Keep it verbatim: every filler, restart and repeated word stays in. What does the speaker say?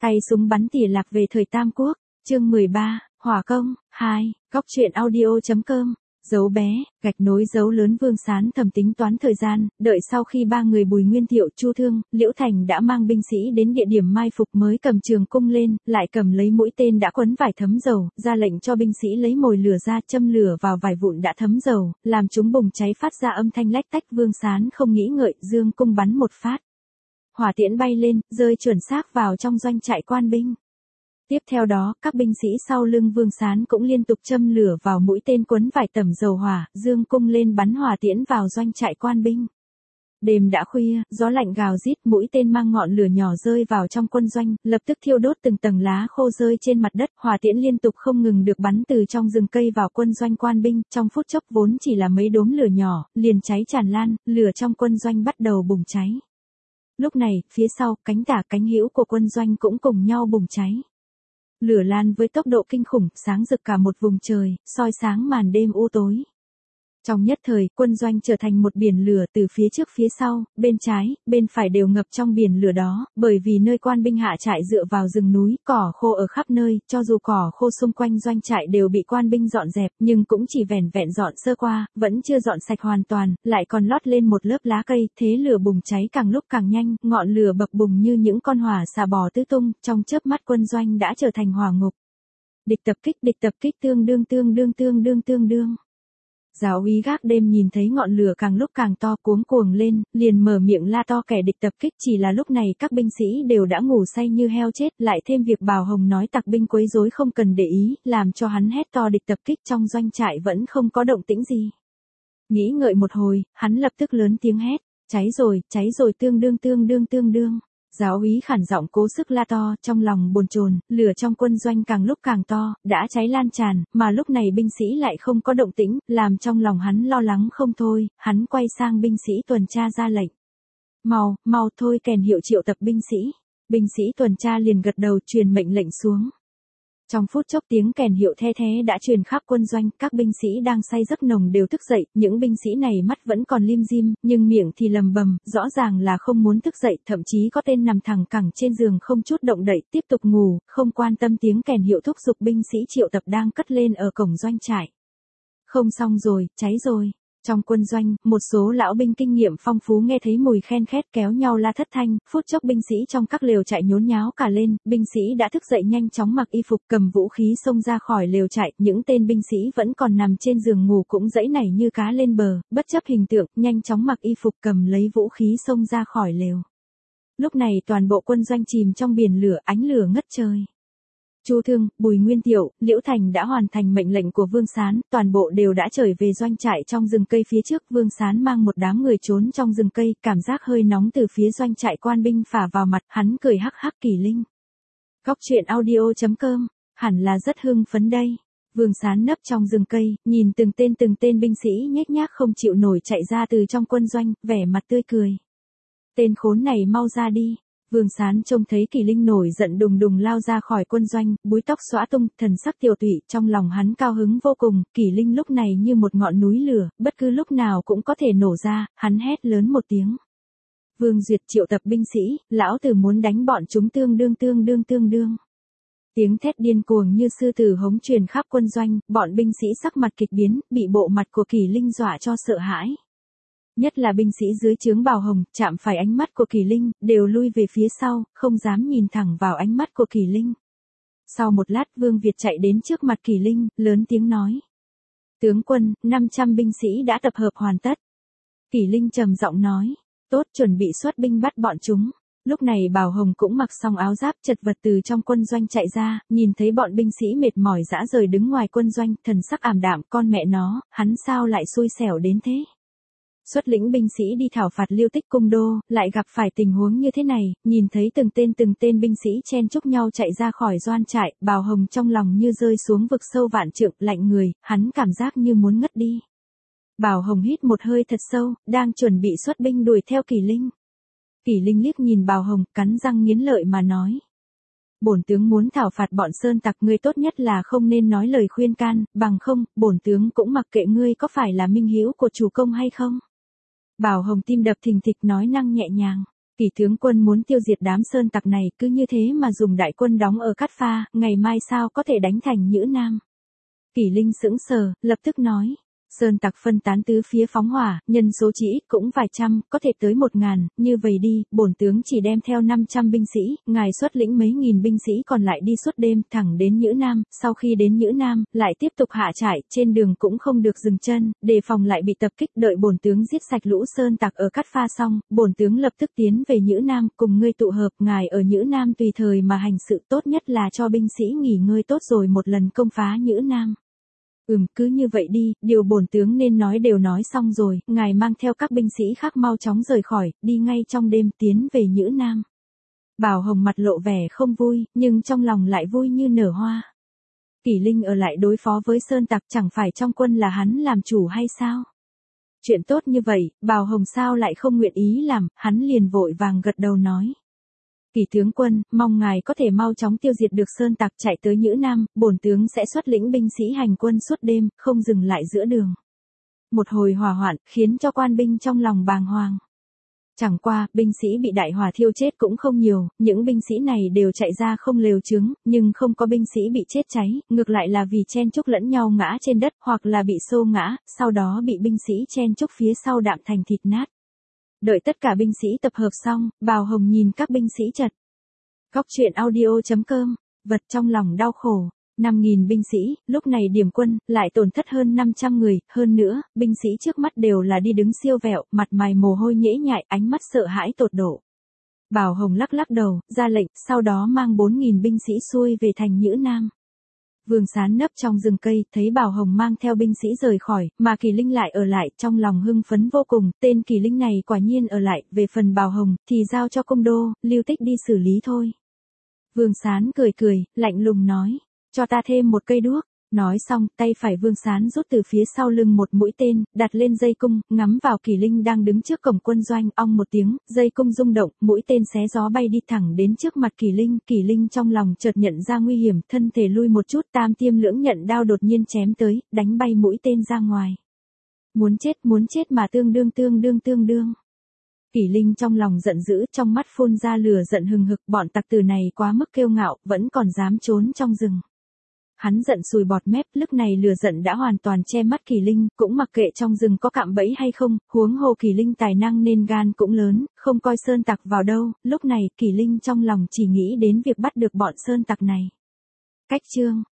Tay súng bắn tỉa lạc về thời Tam Quốc, chương mười ba, Hỏa công, hai, góc truyện audio.com. Dấu bé, gạch nối dấu lớn Vương Sán thầm tính toán thời gian, đợi sau khi ba người Bùi Nguyên Thiệu, Chu Thương, Liễu Thành đã mang binh sĩ đến địa điểm mai phục mới cầm trường cung lên, lại cầm lấy mũi tên đã quấn vải thấm dầu, ra lệnh cho binh sĩ lấy mồi lửa ra châm lửa vào vải vụn đã thấm dầu, làm chúng bùng cháy phát ra âm thanh lách tách. Vương Sán không nghĩ ngợi, giương cung bắn một phát. Hỏa tiễn bay lên, rơi chuẩn xác vào trong doanh trại quan binh. Tiếp theo đó, các binh sĩ sau lưng Vương Sán cũng liên tục châm lửa vào mũi tên quấn vải tẩm dầu hỏa, dương cung lên bắn hỏa tiễn vào doanh trại quan binh. Đêm đã khuya, gió lạnh gào rít, mũi tên mang ngọn lửa nhỏ rơi vào trong quân doanh, lập tức thiêu đốt từng tầng lá khô rơi trên mặt đất, hỏa tiễn liên tục không ngừng được bắn từ trong rừng cây vào quân doanh quan binh, trong phút chốc vốn chỉ là mấy đốm lửa nhỏ, liền cháy tràn lan, lửa trong quân doanh bắt đầu bùng cháy. Lúc này, phía sau, cánh tả cánh hữu của quân doanh cũng cùng nhau bùng cháy. Lửa lan với tốc độ kinh khủng, sáng rực cả một vùng trời, soi sáng màn đêm u tối. Trong nhất thời, quân doanh trở thành một biển lửa từ phía trước phía sau, bên trái, bên phải đều ngập trong biển lửa đó, bởi vì nơi quan binh hạ trại dựa vào rừng núi, cỏ khô ở khắp nơi, cho dù cỏ khô xung quanh doanh trại đều bị quan binh dọn dẹp, nhưng cũng chỉ vẻn vẹn dọn sơ qua, vẫn chưa dọn sạch hoàn toàn, lại còn lót lên một lớp lá cây, thế lửa bùng cháy càng lúc càng nhanh, ngọn lửa bập bùng như những con hỏa xà bò tứ tung, trong chớp mắt quân doanh đã trở thành hỏa ngục. Địch tập kích, địch tập kích tương đương tương đương tương đương tương đương. Giáo úy gác đêm nhìn thấy ngọn lửa càng lúc càng to cuống cuồng lên, liền mở miệng la to kẻ địch tập kích, chỉ là lúc này các binh sĩ đều đã ngủ say như heo chết, lại thêm việc Bào Hồng nói tặc binh quấy rối không cần để ý, làm cho hắn hét to địch tập kích. Trong doanh trại vẫn không có động tĩnh gì. Nghĩ ngợi một hồi, hắn lập tức lớn tiếng hét, cháy rồi, cháy rồi tương đương tương đương tương đương. Giáo úy khản giọng cố sức la to, trong lòng bồn chồn, lửa trong quân doanh càng lúc càng to, đã cháy lan tràn, mà lúc này binh sĩ lại không có động tĩnh, làm trong lòng hắn lo lắng không thôi, hắn quay sang binh sĩ tuần tra ra lệnh. Mau, mau thôi kèn hiệu triệu tập binh sĩ. Binh sĩ tuần tra liền gật đầu truyền mệnh lệnh xuống. Trong phút chốc tiếng kèn hiệu the thé đã truyền khắp quân doanh, các binh sĩ đang say giấc nồng đều thức dậy, những binh sĩ này mắt vẫn còn lim dim, nhưng miệng thì lầm bầm, rõ ràng là không muốn thức dậy, thậm chí có tên nằm thẳng cẳng trên giường không chút động đậy, tiếp tục ngủ, không quan tâm tiếng kèn hiệu thúc giục binh sĩ triệu tập đang cất lên ở cổng doanh trại. Không xong rồi, cháy rồi. Trong quân doanh, một số lão binh kinh nghiệm phong phú nghe thấy mùi khen khét kéo nhau la thất thanh, phút chốc binh sĩ trong các lều trại nhốn nháo cả lên, binh sĩ đã thức dậy nhanh chóng mặc y phục cầm vũ khí xông ra khỏi lều trại, những tên binh sĩ vẫn còn nằm trên giường ngủ cũng dãy nảy như cá lên bờ, bất chấp hình tượng, nhanh chóng mặc y phục cầm lấy vũ khí xông ra khỏi lều. Lúc này toàn bộ quân doanh chìm trong biển lửa, ánh lửa ngất trời. Chu Thương, Bùi Nguyên Thiệu, Liễu Thành đã hoàn thành mệnh lệnh của Vương Sán, toàn bộ đều đã trở về doanh trại trong rừng cây phía trước. Vương Sán mang một đám người trốn trong rừng cây, cảm giác hơi nóng từ phía doanh trại quan binh phả vào mặt, hắn cười hắc hắc. Kỳ Linh. Góc truyện audio.com, hẳn là rất hưng phấn đây. Vương Sán nấp trong rừng cây, nhìn từng tên từng tên binh sĩ nhếch nhác không chịu nổi chạy ra từ trong quân doanh, vẻ mặt tươi cười. Tên khốn này mau ra đi. Vương Sán trông thấy Kỳ Linh nổi giận đùng đùng lao ra khỏi quân doanh, búi tóc xõa tung, thần sắc tiều tụy, trong lòng hắn cao hứng vô cùng. Kỳ Linh lúc này như một ngọn núi lửa, bất cứ lúc nào cũng có thể nổ ra, hắn hét lớn một tiếng. Vương Duyệt triệu tập binh sĩ, lão tử muốn đánh bọn chúng tương đương tương đương tương đương. Tiếng thét điên cuồng như sư tử hống truyền khắp quân doanh, bọn binh sĩ sắc mặt kịch biến, bị bộ mặt của Kỳ Linh dọa cho sợ hãi. Nhất là binh sĩ dưới trướng Bào Hồng, chạm phải ánh mắt của Kỳ Linh, đều lui về phía sau, không dám nhìn thẳng vào ánh mắt của Kỳ Linh. Sau một lát Vương Việt chạy đến trước mặt Kỳ Linh, lớn tiếng nói. Tướng quân, năm trăm binh sĩ đã tập hợp hoàn tất. Kỳ Linh trầm giọng nói. Tốt, chuẩn bị xuất binh bắt bọn chúng. Lúc này Bào Hồng cũng mặc xong áo giáp chật vật từ trong quân doanh chạy ra, nhìn thấy bọn binh sĩ mệt mỏi rã rời đứng ngoài quân doanh, thần sắc ảm đạm, con mẹ nó, hắn sao lại xui xẻo đến thế. Xuất lĩnh binh sĩ đi thảo phạt Liêu Tích cung đô, lại gặp phải tình huống như thế này, nhìn thấy từng tên từng tên binh sĩ chen chúc nhau chạy ra khỏi doanh trại, Bào Hồng trong lòng như rơi xuống vực sâu vạn trượng, lạnh người, hắn cảm giác như muốn ngất đi. Bào Hồng hít một hơi thật sâu, đang chuẩn bị xuất binh đuổi theo Kỳ Linh. Kỳ Linh liếc nhìn Bào Hồng, cắn răng nghiến lợi mà nói. Bổn tướng muốn thảo phạt bọn sơn tặc, ngươi tốt nhất là không nên nói lời khuyên can, bằng không, bổn tướng cũng mặc kệ ngươi có phải là minh hữu của chủ công hay không. Bào Hồng tim đập thình thịch nói năng nhẹ nhàng. Kỷ tướng quân muốn tiêu diệt đám sơn tặc này, cứ như thế mà dùng đại quân đóng ở Cát Pha, ngày mai sao có thể đánh thành Nhữ Nam. Kỷ Linh sững sờ, lập tức nói. Sơn tặc phân tán tứ phía phóng hỏa, nhân số chỉ ít cũng vài trăm, có thể tới một ngàn, như vậy đi, bổn tướng chỉ đem theo năm trăm binh sĩ, ngài xuất lĩnh mấy nghìn binh sĩ còn lại đi suốt đêm, thẳng đến Nhữ Nam, sau khi đến Nhữ Nam, lại tiếp tục hạ trại, trên đường cũng không được dừng chân, đề phòng lại bị tập kích, đợi bổn tướng giết sạch lũ sơn tặc ở Cát Pha xong, bổn tướng lập tức tiến về Nhữ Nam, cùng ngươi tụ hợp, ngài ở Nhữ Nam tùy thời mà hành sự, tốt nhất là cho binh sĩ nghỉ ngơi tốt rồi một lần công phá Nhữ Nam. Ừm, cứ như vậy đi, điều bổn tướng nên nói đều nói xong rồi, ngài mang theo các binh sĩ khác mau chóng rời khỏi, đi ngay trong đêm tiến về Nhữ Nam. Bảo Hồng mặt lộ vẻ không vui, nhưng trong lòng lại vui như nở hoa. Kỷ Linh ở lại đối phó với sơn tặc, chẳng phải trong quân là hắn làm chủ hay sao? Chuyện tốt như vậy, Bảo Hồng sao lại không nguyện ý làm, hắn liền vội vàng gật đầu nói. Kỷ tướng quân, mong ngài có thể mau chóng tiêu diệt được sơn tặc, chạy tới Nhữ Nam, bổn tướng sẽ xuất lĩnh binh sĩ hành quân suốt đêm, không dừng lại giữa đường. Một hồi hỏa hoạn, khiến cho quan binh trong lòng bàng hoàng. Chẳng qua, binh sĩ bị đại hỏa thiêu chết cũng không nhiều, những binh sĩ này đều chạy ra không lều trứng, nhưng không có binh sĩ bị chết cháy, ngược lại là vì chen chúc lẫn nhau ngã trên đất, hoặc là bị xô ngã, sau đó bị binh sĩ chen chúc phía sau đạm thành thịt nát. Đợi tất cả binh sĩ tập hợp xong, Bào Hồng nhìn các binh sĩ chật. Góc truyện audio chấm com, vật trong lòng đau khổ. năm nghìn binh sĩ, lúc này điểm quân, lại tổn thất hơn năm trăm người, hơn nữa, binh sĩ trước mắt đều là đi đứng siêu vẹo, mặt mày mồ hôi nhễ nhại, ánh mắt sợ hãi tột độ. Bào Hồng lắc lắc đầu, ra lệnh, sau đó mang bốn nghìn binh sĩ xuôi về thành Nhữ Nam. Vương Sán nấp trong rừng cây, thấy Bảo Hồng mang theo binh sĩ rời khỏi, mà Kỷ Linh lại ở lại, trong lòng hưng phấn vô cùng, tên Kỷ Linh này quả nhiên ở lại, về phần Bảo Hồng, thì giao cho Cung Đô, Lưu Tích đi xử lý thôi. Vương Sán cười cười, lạnh lùng nói, cho ta thêm một cây đuốc. Nói xong, tay phải Vương Sán rút từ phía sau lưng một mũi tên, đặt lên dây cung, ngắm vào Kỷ Linh đang đứng trước cổng quân doanh, ong một tiếng, dây cung rung động, mũi tên xé gió bay đi thẳng đến trước mặt Kỷ Linh, Kỷ Linh trong lòng chợt nhận ra nguy hiểm, thân thể lui một chút, tam tiêm lưỡng nhận đao đột nhiên chém tới, đánh bay mũi tên ra ngoài. Muốn chết, muốn chết mà tương đương tương đương tương đương. Kỷ Linh trong lòng giận dữ, trong mắt phun ra lửa giận hừng hực, bọn tặc tử này quá mức kiêu ngạo, vẫn còn dám trốn trong rừng. Hắn giận sùi bọt mép, lúc này lửa giận đã hoàn toàn che mắt Kỷ Linh, cũng mặc kệ trong rừng có cạm bẫy hay không, huống hồ Kỷ Linh tài năng nên gan cũng lớn, không coi sơn tặc vào đâu, lúc này Kỷ Linh trong lòng chỉ nghĩ đến việc bắt được bọn sơn tặc này. Cách chương